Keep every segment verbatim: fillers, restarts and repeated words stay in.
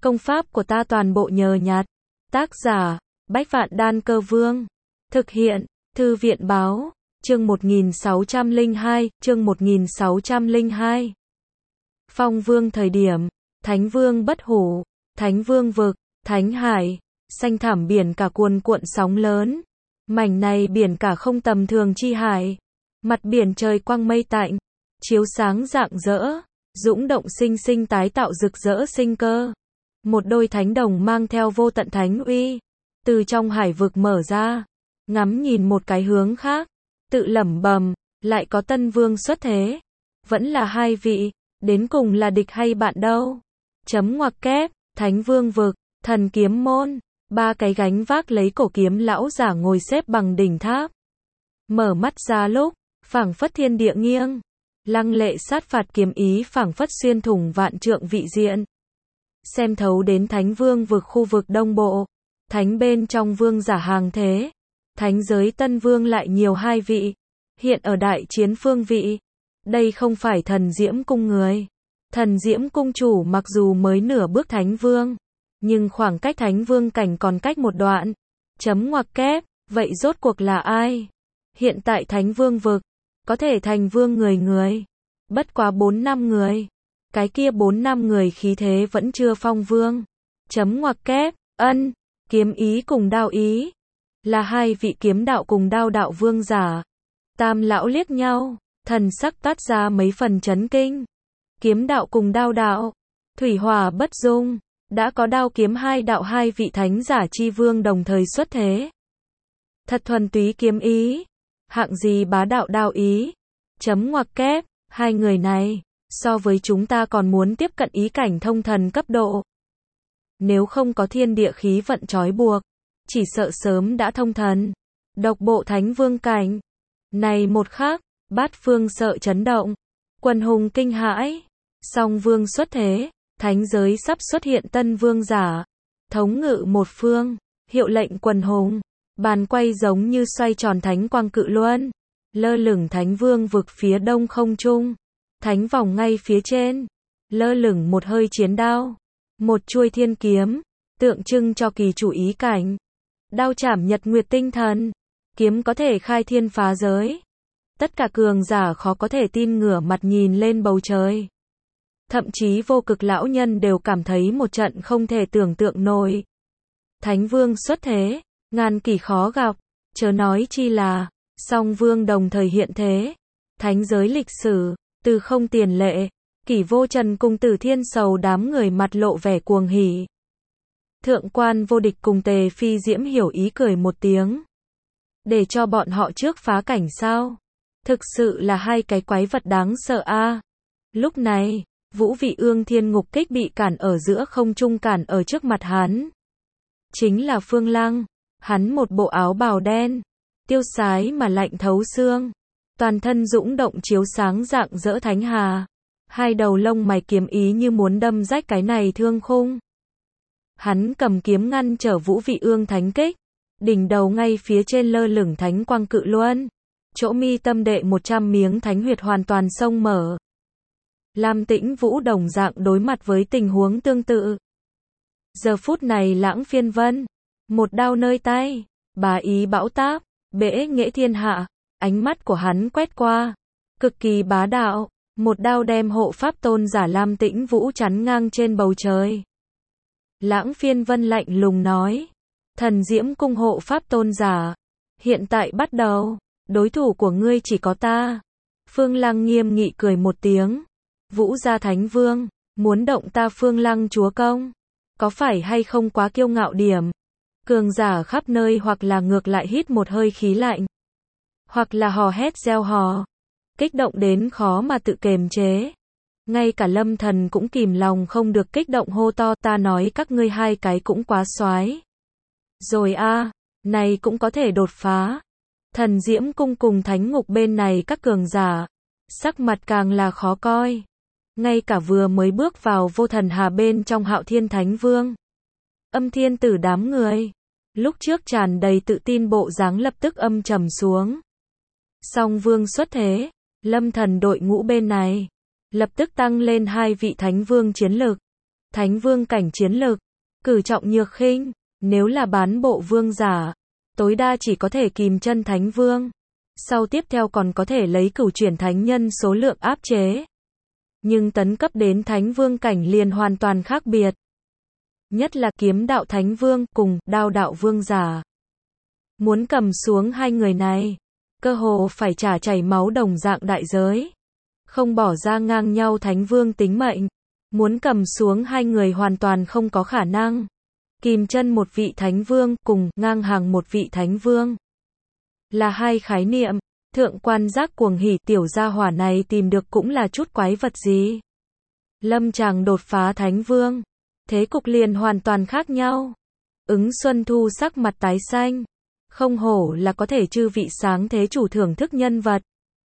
Công pháp của ta toàn bộ nhờ nhặt. Tác giả, Bách Vạn Đan Cơ Vương. Thực hiện, Thư viện Báo, chương một nghìn sáu trăm lẻ hai, chương một nghìn sáu trăm lẻ hai. Phong Vương thời điểm, Thánh Vương bất hủ, Thánh Vương vực, Thánh Hải, xanh thẳm biển cả cuồn cuộn sóng lớn. Mảnh này biển cả không tầm thường chi hải. Mặt biển trời quang mây tạnh, chiếu sáng rạng rỡ, dũng động sinh sinh tái tạo rực rỡ sinh cơ. Một đôi thánh đồng mang theo vô tận thánh uy, từ trong hải vực mở ra, ngắm nhìn một cái hướng khác, tự lẩm bẩm, lại có tân vương xuất thế. Vẫn là hai vị, đến cùng là địch hay bạn đâu? Chấm ngoặc kép, Thánh Vương vực, thần kiếm môn, ba cái gánh vác lấy cổ kiếm lão giả ngồi xếp bằng đỉnh tháp. Mở mắt ra lúc, phảng phất thiên địa nghiêng, lăng lệ sát phạt kiếm ý phảng phất xuyên thủng vạn trượng vị diện. Xem thấu đến Thánh Vương vực khu vực đông bộ, thánh bên trong vương giả hàng thế, thánh giới tân vương lại nhiều hai vị, hiện ở đại chiến phương vị. Đây không phải thần diễm cung người. Thần diễm cung chủ mặc dù mới nửa bước thánh vương, nhưng khoảng cách thánh vương cảnh còn cách một đoạn. Chấm ngoặc kép, vậy rốt cuộc là ai? Hiện tại Thánh Vương vực, có thể thành vương người người, bất quá bốn năm người. Cái kia bốn năm người khí thế vẫn chưa phong vương. Chấm ngoặc kép, ân, kiếm ý cùng đao ý, là hai vị kiếm đạo cùng đao đạo vương giả. Tam lão liếc nhau, thần sắc toát ra mấy phần chấn kinh. Kiếm đạo cùng đao đạo, thủy hỏa bất dung, đã có đao kiếm hai đạo hai vị thánh giả chi vương đồng thời xuất thế. Thật thuần túy kiếm ý, hạng gì bá đạo đao ý. Chấm ngoặc kép, hai người này, so với chúng ta còn muốn tiếp cận ý cảnh thông thần cấp độ. Nếu không có thiên địa khí vận trói buộc, chỉ sợ sớm đã thông thần. Độc bộ thánh vương cảnh. Này một khắc, bát phương sợ chấn động, quần hùng kinh hãi. Song vương xuất thế, thánh giới sắp xuất hiện tân vương giả, thống ngự một phương, hiệu lệnh quần hùng. Bàn quay giống như xoay tròn thánh quang cự luân, lơ lửng Thánh Vương vực phía đông không trung. Thánh vòng ngay phía trên, lơ lửng một hơi chiến đao, một chuôi thiên kiếm, tượng trưng cho kỳ chủ ý cảnh. Đao chảm nhật nguyệt tinh thần, kiếm có thể khai thiên phá giới. Tất cả cường giả khó có thể tin ngửa mặt nhìn lên bầu trời. Thậm chí vô cực lão nhân đều cảm thấy một trận không thể tưởng tượng nổi. Thánh Vương xuất thế, ngàn kỷ khó gặp, chớ nói chi là song vương đồng thời hiện thế. Thánh giới lịch sử, từ không tiền lệ, Kỷ Vô Trần cùng Tử Thiên Sầu đám người mặt lộ vẻ cuồng hỉ. Thượng quan Vô Địch cùng Tề Phi Diễm hiểu ý cười một tiếng. Để cho bọn họ trước phá cảnh sao? Thực sự là hai cái quái vật đáng sợ a. Lúc này, Vũ Vị Ương Thiên Ngục Kích bị cản ở giữa không trung, cản ở trước mặt hắn. Chính là Phương Lăng. Hắn một bộ áo bào đen, tiêu sái mà lạnh thấu xương, toàn thân dũng động chiếu sáng rạng rỡ thánh hà, hai đầu lông mày kiếm ý như muốn đâm rách cái này thương khung. Hắn cầm kiếm ngăn trở Vũ Vị Ương thánh kích, đỉnh đầu ngay phía trên lơ lửng thánh quang cự luân, chỗ mi tâm đệ một trăm miếng thánh huyệt hoàn toàn xông mở. Lam Tĩnh Vũ đồng dạng đối mặt với tình huống tương tự. Giờ phút này Lãng Phiên Vân, một đao nơi tay, bá ý bão táp, bẽ nghệ thiên hạ, ánh mắt của hắn quét qua, cực kỳ bá đạo, một đao đem hộ pháp tôn giả Lam Tĩnh Vũ chắn ngang trên bầu trời. Lãng Phiên Vân lạnh lùng nói, thần diễm cung hộ pháp tôn giả, hiện tại bắt đầu, đối thủ của ngươi chỉ có ta. Phương Lăng nghiêm nghị cười một tiếng, Vũ gia thánh vương, muốn động ta Phương Lăng chúa công, có phải hay không quá kiêu ngạo điểm? Cường giả khắp nơi hoặc là ngược lại hít một hơi khí lạnh, hoặc là hò hét reo hò, kích động đến khó mà tự kiềm chế. Ngay cả Lâm Thần cũng kìm lòng không được kích động hô to, ta nói các ngươi hai cái cũng quá soái rồi a, à, này cũng có thể đột phá. Thần Diễm cung cùng Thánh Ngục bên này các cường giả, sắc mặt càng là khó coi. Ngay cả vừa mới bước vào vô thần hà bên trong Hạo Thiên Thánh Vương, Âm Thiên Tử đám người, lúc trước tràn đầy tự tin bộ dáng lập tức âm trầm xuống. Song vương xuất thế, Lâm Thần đội ngũ bên này, lập tức tăng lên hai vị thánh vương chiến lực. Thánh vương cảnh chiến lực, cử trọng nhược khinh, nếu là bán bộ vương giả, tối đa chỉ có thể kìm chân thánh vương. Sau tiếp theo còn có thể lấy cửu chuyển thánh nhân số lượng áp chế. Nhưng tấn cấp đến thánh vương cảnh liền hoàn toàn khác biệt. Nhất là kiếm đạo thánh vương cùng đao đạo vương giả. Muốn cầm xuống hai người này, cơ hồ phải trả chảy máu đồng dạng đại giới. Không bỏ ra ngang nhau thánh vương tính mệnh. Muốn cầm xuống hai người hoàn toàn không có khả năng. Kìm chân một vị thánh vương cùng ngang hàng một vị thánh vương. Là hai khái niệm. Thượng quan giác cuồng hỉ tiểu gia hỏa này tìm được cũng là chút quái vật gì. Lâm chàng đột phá thánh vương. Thế cục liền hoàn toàn khác nhau. Ứng Xuân Thu sắc mặt tái xanh. Không hổ là có thể chư vị sáng thế chủ thưởng thức nhân vật.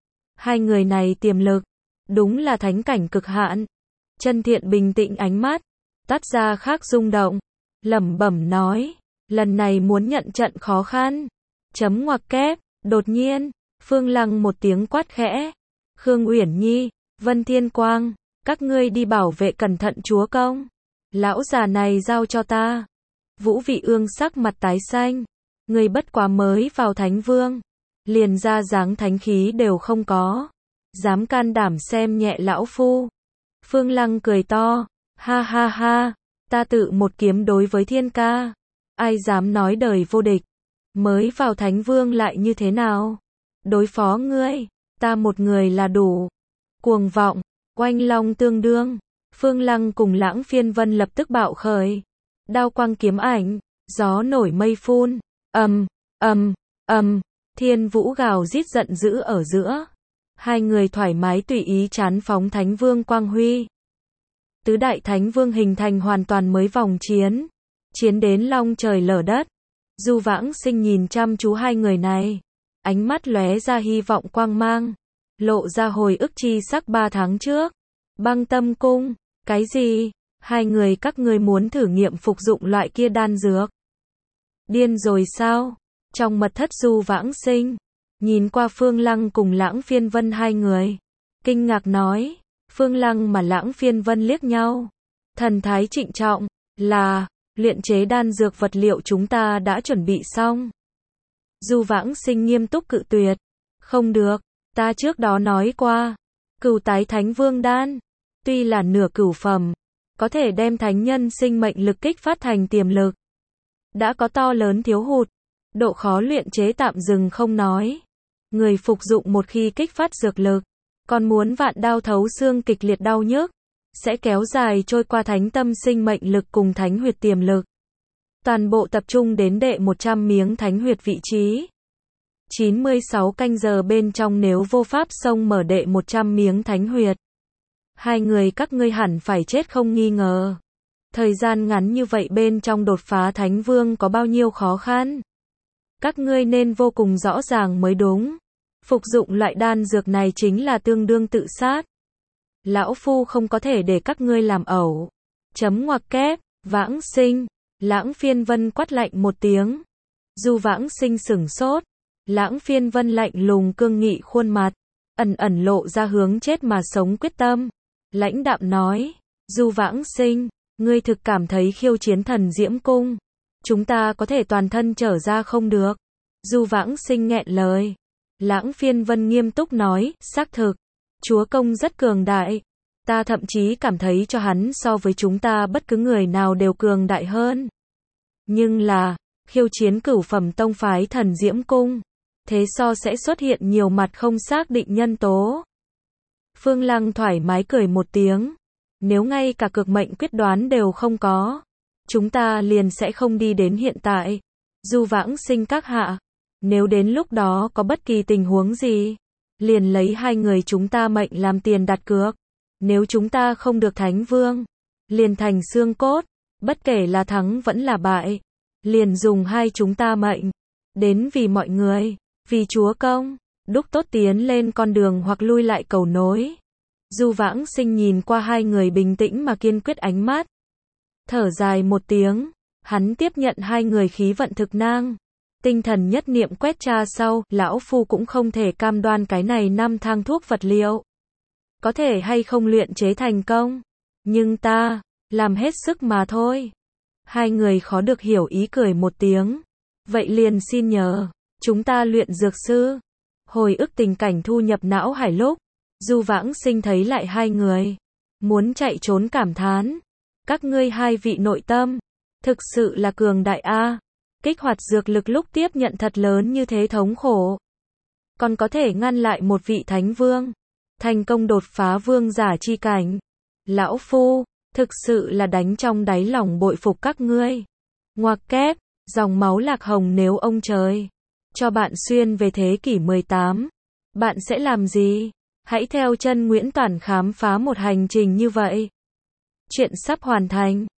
Hai người này tiềm lực. Đúng là thánh cảnh cực hạn. Chân Thiện bình tĩnh ánh mắt. Tắt ra khác rung động. Lẩm bẩm nói. Lần này muốn nhận trận khó khăn. Chấm ngoặc kép. Đột nhiên. Phương Lăng một tiếng quát khẽ. Khương Uyển Nhi. Vân Thiên Quang. Các ngươi đi bảo vệ cẩn thận chúa công. Lão già này giao cho ta. Vũ Vị Ương sắc mặt tái xanh. Người bất quá mới vào thánh vương. Liền ra dáng thánh khí đều không có. Dám can đảm xem nhẹ lão phu. Phương Lăng cười to. Ha ha ha. Ta tự một kiếm đối với thiên ca. Ai dám nói đời vô địch. Mới vào thánh vương lại như thế nào? Đối phó ngươi. Ta một người là đủ. Cuồng vọng. Oanh long tương đương. Phương Lăng cùng Lãng Phiên Vân lập tức bạo khởi. Đao quang kiếm ảnh. Gió nổi mây phun. Ầm, ầm, ầm. Thiên vũ gào rít giận dữ ở giữa. Hai người thoải mái tùy ý chán phóng thánh vương quang huy. Tứ đại thánh vương hình thành hoàn toàn mới vòng chiến. Chiến đến long trời lở đất. Du Vãng Sinh nhìn chăm chú hai người này. Ánh mắt lóe ra hy vọng quang mang. Lộ ra hồi ức chi sắc ba tháng trước. Băng tâm cung. Cái gì? Hai người các ngươi muốn thử nghiệm phục dụng loại kia đan dược. Điên rồi sao? Trong mật thất Du Vãng Sinh. Nhìn qua Phương Lăng cùng Lãng Phiên Vân hai người. Kinh ngạc nói. Phương Lăng mà Lãng Phiên Vân liếc nhau. Thần thái trịnh trọng. Là. Luyện chế đan dược vật liệu chúng ta đã chuẩn bị xong. Du Vãng Sinh nghiêm túc cự tuyệt. Không được. Ta trước đó nói qua. Cửu tái thánh vương đan. Tuy là nửa cửu phẩm. Có thể đem thánh nhân sinh mệnh lực kích phát thành tiềm lực. Đã có to lớn thiếu hụt. Độ khó luyện chế tạm dừng không nói. Người phục dụng một khi kích phát dược lực. Còn muốn vạn đao thấu xương kịch liệt đau nhức. Sẽ kéo dài trôi qua thánh tâm sinh mệnh lực cùng thánh huyệt tiềm lực. Toàn bộ tập trung đến đệ một trăm miếng thánh huyệt vị trí. chín mươi sáu canh giờ bên trong nếu vô pháp xông mở đệ một trăm miếng thánh huyệt. Hai người các ngươi hẳn phải chết không nghi ngờ. Thời gian ngắn như vậy bên trong đột phá thánh vương có bao nhiêu khó khăn. Các ngươi nên vô cùng rõ ràng mới đúng. Phục dụng loại đan dược này chính là tương đương tự sát. Lão phu không có thể để các ngươi làm ẩu. Chấm ngoặc kép. Vãng Sinh. Lãng Phiên Vân quát lạnh một tiếng. Du Vãng Sinh sửng sốt. Lãng Phiên Vân lạnh lùng cương nghị khuôn mặt. Ẩn ẩn lộ ra hướng chết mà sống quyết tâm. Lãnh đạm nói. Du Vãng Sinh. Ngươi thực cảm thấy khiêu chiến thần Diễm Cung. Chúng ta có thể toàn thân trở ra không được. Du Vãng Sinh nghẹn lời. Lãng Phiên Vân nghiêm túc nói. Xác thực. Chúa công rất cường đại. Ta thậm chí cảm thấy cho hắn so với chúng ta bất cứ người nào đều cường đại hơn. Nhưng là, khiêu chiến cửu phẩm tông phái thần Diễm Cung. Thế so sẽ xuất hiện nhiều mặt không xác định nhân tố. Phương Lăng thoải mái cười một tiếng. Nếu ngay cả cực mệnh quyết đoán đều không có, chúng ta liền sẽ không đi đến hiện tại. Du Vãng Sinh các hạ. Nếu đến lúc đó có bất kỳ tình huống gì, liền lấy hai người chúng ta mệnh làm tiền đặt cược. Nếu chúng ta không được thánh vương, liền thành xương cốt. Bất kể là thắng vẫn là bại, liền dùng hai chúng ta mệnh. Đến vì mọi người, vì chúa công, đúc tốt tiến lên con đường hoặc lui lại cầu nối. Du Vãng Sinh nhìn qua hai người bình tĩnh mà kiên quyết ánh mắt. Thở dài một tiếng, hắn tiếp nhận hai người khí vận thực nang. Tinh thần nhất niệm quét tra sau, lão phu cũng không thể cam đoan cái này năm thang thuốc vật liệu. Có thể hay không luyện chế thành công. Nhưng ta, làm hết sức mà thôi. Hai người khó được hiểu ý cười một tiếng. Vậy liền xin nhờ, chúng ta luyện dược sư. Hồi ức tình cảnh thu nhập não hải lúc, Du Vãng Sinh thấy lại hai người. Muốn chạy trốn cảm thán. Các ngươi hai vị nội tâm, thực sự là cường đại a. Kích hoạt dược lực lúc tiếp nhận thật lớn như thế thống khổ. Còn có thể ngăn lại một vị thánh vương. Thành công đột phá vương giả chi cảnh. Lão Phu, thực sự là đánh trong đáy lòng bội phục các ngươi. Ngoặc kép, dòng máu lạc hồng nếu ông trời cho bạn xuyên về thế kỷ mười tám, bạn sẽ làm gì? Hãy theo chân Nguyễn Toản khám phá một hành trình như vậy. Chuyện sắp hoàn thành.